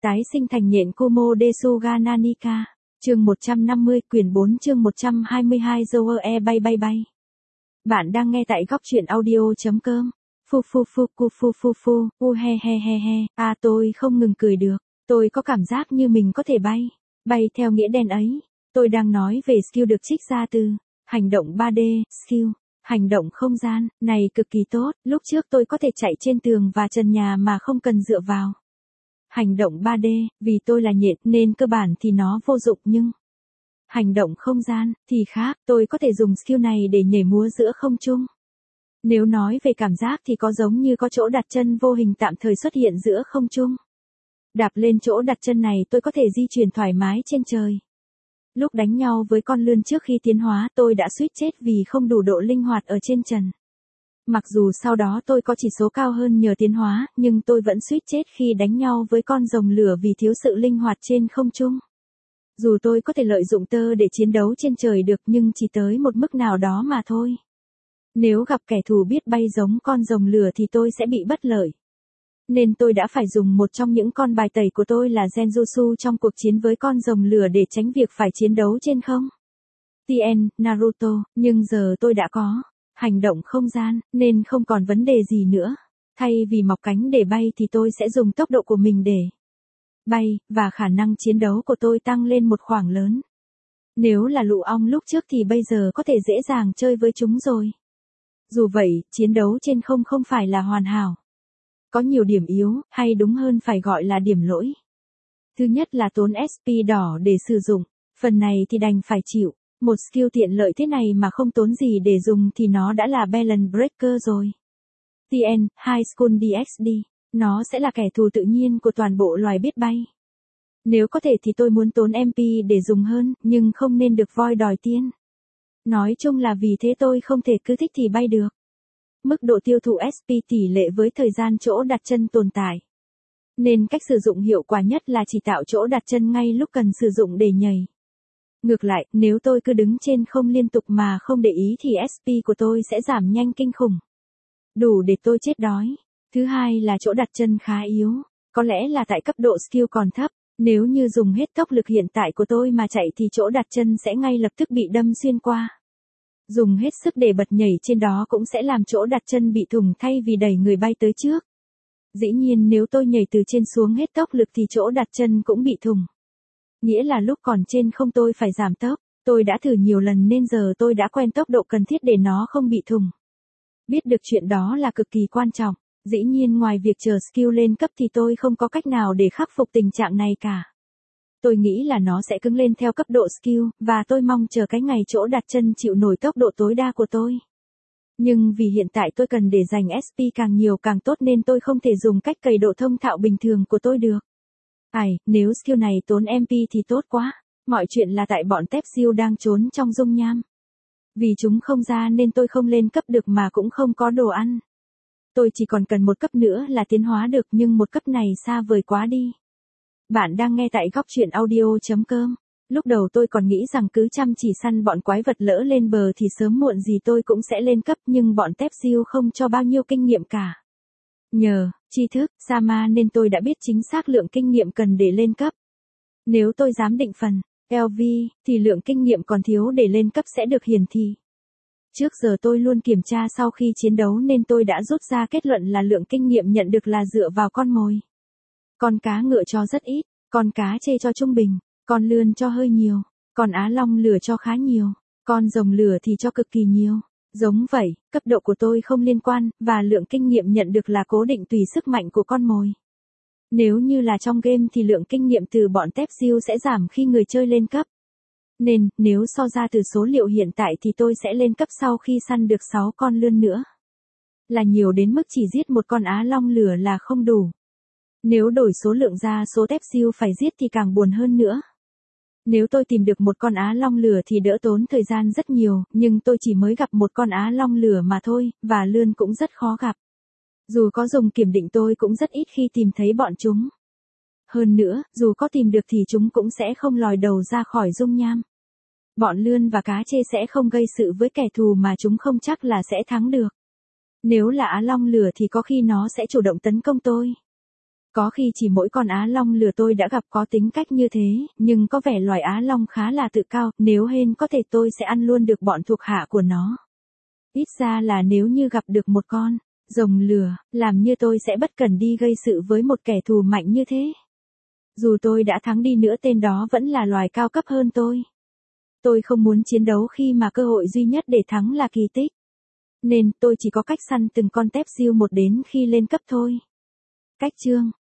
Tái sinh thành nhện Kumo Desuga Nanika. Chương 150, quyển 4 chương 122 Zoe bay bay bay. Bạn đang nghe tại góc truyện audio.com. Phu phu phu cu phu phu phu, he he he he, tôi không ngừng cười được. Tôi có cảm giác như mình có thể bay. Bay theo nghĩa đen ấy. Tôi đang nói về skill được trích ra từ hành động 3D, skill. Hành động không gian, này cực kỳ tốt, lúc trước tôi có thể chạy trên tường và trần nhà mà không cần dựa vào. Hành động 3D, vì tôi là nhện nên cơ bản thì nó vô dụng nhưng hành động không gian thì khác, tôi có thể dùng skill này để nhảy múa giữa không trung. Nếu nói về cảm giác thì có giống như có chỗ đặt chân vô hình tạm thời xuất hiện giữa không trung. Đạp lên chỗ đặt chân này tôi có thể di chuyển thoải mái trên trời. Lúc đánh nhau với con lươn trước khi tiến hóa tôi đã suýt chết vì không đủ độ linh hoạt ở trên trần. Mặc dù sau đó tôi có chỉ số cao hơn nhờ tiến hóa, nhưng tôi vẫn suýt chết khi đánh nhau với con rồng lửa vì thiếu sự linh hoạt trên không trung. Dù tôi có thể lợi dụng tơ để chiến đấu trên trời được nhưng chỉ tới một mức nào đó mà thôi. Nếu gặp kẻ thù biết bay giống con rồng lửa thì tôi sẽ bị bất lợi. Nên tôi đã phải dùng một trong những con bài tẩy của tôi là Genjutsu trong cuộc chiến với con rồng lửa để tránh việc phải chiến đấu trên không. TN, Naruto, nhưng giờ tôi đã có hành động không gian, nên không còn vấn đề gì nữa. Thay vì mọc cánh để bay thì tôi sẽ dùng tốc độ của mình để bay, và khả năng chiến đấu của tôi tăng lên một khoảng lớn. Nếu là lũ ong lúc trước thì bây giờ có thể dễ dàng chơi với chúng rồi. Dù vậy, chiến đấu trên không phải là hoàn hảo. Có nhiều điểm yếu, hay đúng hơn phải gọi là điểm lỗi. Thứ nhất là tốn SP đỏ để sử dụng, phần này thì đành phải chịu. Một skill tiện lợi thế này mà không tốn gì để dùng thì nó đã là Balance Breaker rồi. TN, High School DxD, nó sẽ là kẻ thù tự nhiên của toàn bộ loài biết bay. Nếu có thể thì tôi muốn tốn MP để dùng hơn, nhưng không nên được voi đòi tiền. Nói chung là vì thế tôi không thể cứ thích thì bay được. Mức độ tiêu thụ SP tỷ lệ với thời gian chỗ đặt chân tồn tại. Nên cách sử dụng hiệu quả nhất là chỉ tạo chỗ đặt chân ngay lúc cần sử dụng để nhảy. Ngược lại, nếu tôi cứ đứng trên không liên tục mà không để ý thì SP của tôi sẽ giảm nhanh kinh khủng. Đủ để tôi chết đói. Thứ hai là chỗ đặt chân khá yếu. Có lẽ là tại cấp độ skill còn thấp. Nếu như dùng hết tốc lực hiện tại của tôi mà chạy thì chỗ đặt chân sẽ ngay lập tức bị đâm xuyên qua. Dùng hết sức để bật nhảy trên đó cũng sẽ làm chỗ đặt chân bị thủng thay vì đẩy người bay tới trước. Dĩ nhiên nếu tôi nhảy từ trên xuống hết tốc lực thì chỗ đặt chân cũng bị thủng. Nghĩa là lúc còn trên không tôi phải giảm tốc. Tôi đã thử nhiều lần nên giờ tôi đã quen tốc độ cần thiết để nó không bị thủng. Biết được chuyện đó là cực kỳ quan trọng. Dĩ nhiên ngoài việc chờ skill lên cấp thì tôi không có cách nào để khắc phục tình trạng này cả. Tôi nghĩ là nó sẽ cứng lên theo cấp độ skill, và tôi mong chờ cái ngày chỗ đặt chân chịu nổi tốc độ tối đa của tôi. Nhưng vì hiện tại tôi cần để dành SP càng nhiều càng tốt nên tôi không thể dùng cách cày độ thông thạo bình thường của tôi được. Nếu skill này tốn MP thì tốt quá. Mọi chuyện là tại bọn tép siêu đang trốn trong dung nham. Vì chúng không ra nên tôi không lên cấp được mà cũng không có đồ ăn. Tôi chỉ còn cần một cấp nữa là tiến hóa được nhưng một cấp này xa vời quá đi. Bạn đang nghe tại góc truyện audio.com. Lúc đầu tôi còn nghĩ rằng cứ chăm chỉ săn bọn quái vật lỡ lên bờ thì sớm muộn gì tôi cũng sẽ lên cấp nhưng bọn tép siêu không cho bao nhiêu kinh nghiệm cả. Nhờ tri thức Sama nên tôi đã biết chính xác lượng kinh nghiệm cần để lên cấp. Nếu tôi giám định phần LV thì lượng kinh nghiệm còn thiếu để lên cấp sẽ được hiển thị. Trước giờ tôi luôn kiểm tra sau khi chiến đấu nên tôi đã rút ra kết luận là lượng kinh nghiệm nhận được là dựa vào con mồi. Con cá ngựa cho rất ít, con cá trê cho trung bình, con lươn cho hơi nhiều, con á long lửa cho khá nhiều, con rồng lửa thì cho cực kỳ nhiều. Giống vậy, cấp độ của tôi không liên quan, và lượng kinh nghiệm nhận được là cố định tùy sức mạnh của con mồi. Nếu như là trong game thì lượng kinh nghiệm từ bọn tép siêu sẽ giảm khi người chơi lên cấp. Nên, nếu so ra từ số liệu hiện tại thì tôi sẽ lên cấp sau khi săn được 6 con lươn nữa. Là nhiều đến mức chỉ giết một con á long lửa là không đủ. Nếu đổi số lượng ra số tép siêu phải giết thì càng buồn hơn nữa. Nếu tôi tìm được một con á long lửa thì đỡ tốn thời gian rất nhiều, nhưng tôi chỉ mới gặp một con á long lửa mà thôi, và lươn cũng rất khó gặp. Dù có dùng kiểm định tôi cũng rất ít khi tìm thấy bọn chúng. Hơn nữa, dù có tìm được thì chúng cũng sẽ không lòi đầu ra khỏi dung nham. Bọn lươn và cá trê sẽ không gây sự với kẻ thù mà chúng không chắc là sẽ thắng được. Nếu là á long lửa thì có khi nó sẽ chủ động tấn công tôi. Có khi chỉ mỗi con Á Long lừa tôi đã gặp có tính cách như thế, nhưng có vẻ loài Á Long khá là tự cao, nếu hên có thể tôi sẽ ăn luôn được bọn thuộc hạ của nó. Ít ra là nếu như gặp được một con rồng lừa, làm như tôi sẽ bất cần đi gây sự với một kẻ thù mạnh như thế. Dù tôi đã thắng đi nữa tên đó vẫn là loài cao cấp hơn tôi. Tôi không muốn chiến đấu khi mà cơ hội duy nhất để thắng là kỳ tích. Nên tôi chỉ có cách săn từng con tép siêu một đến khi lên cấp thôi. Cách chương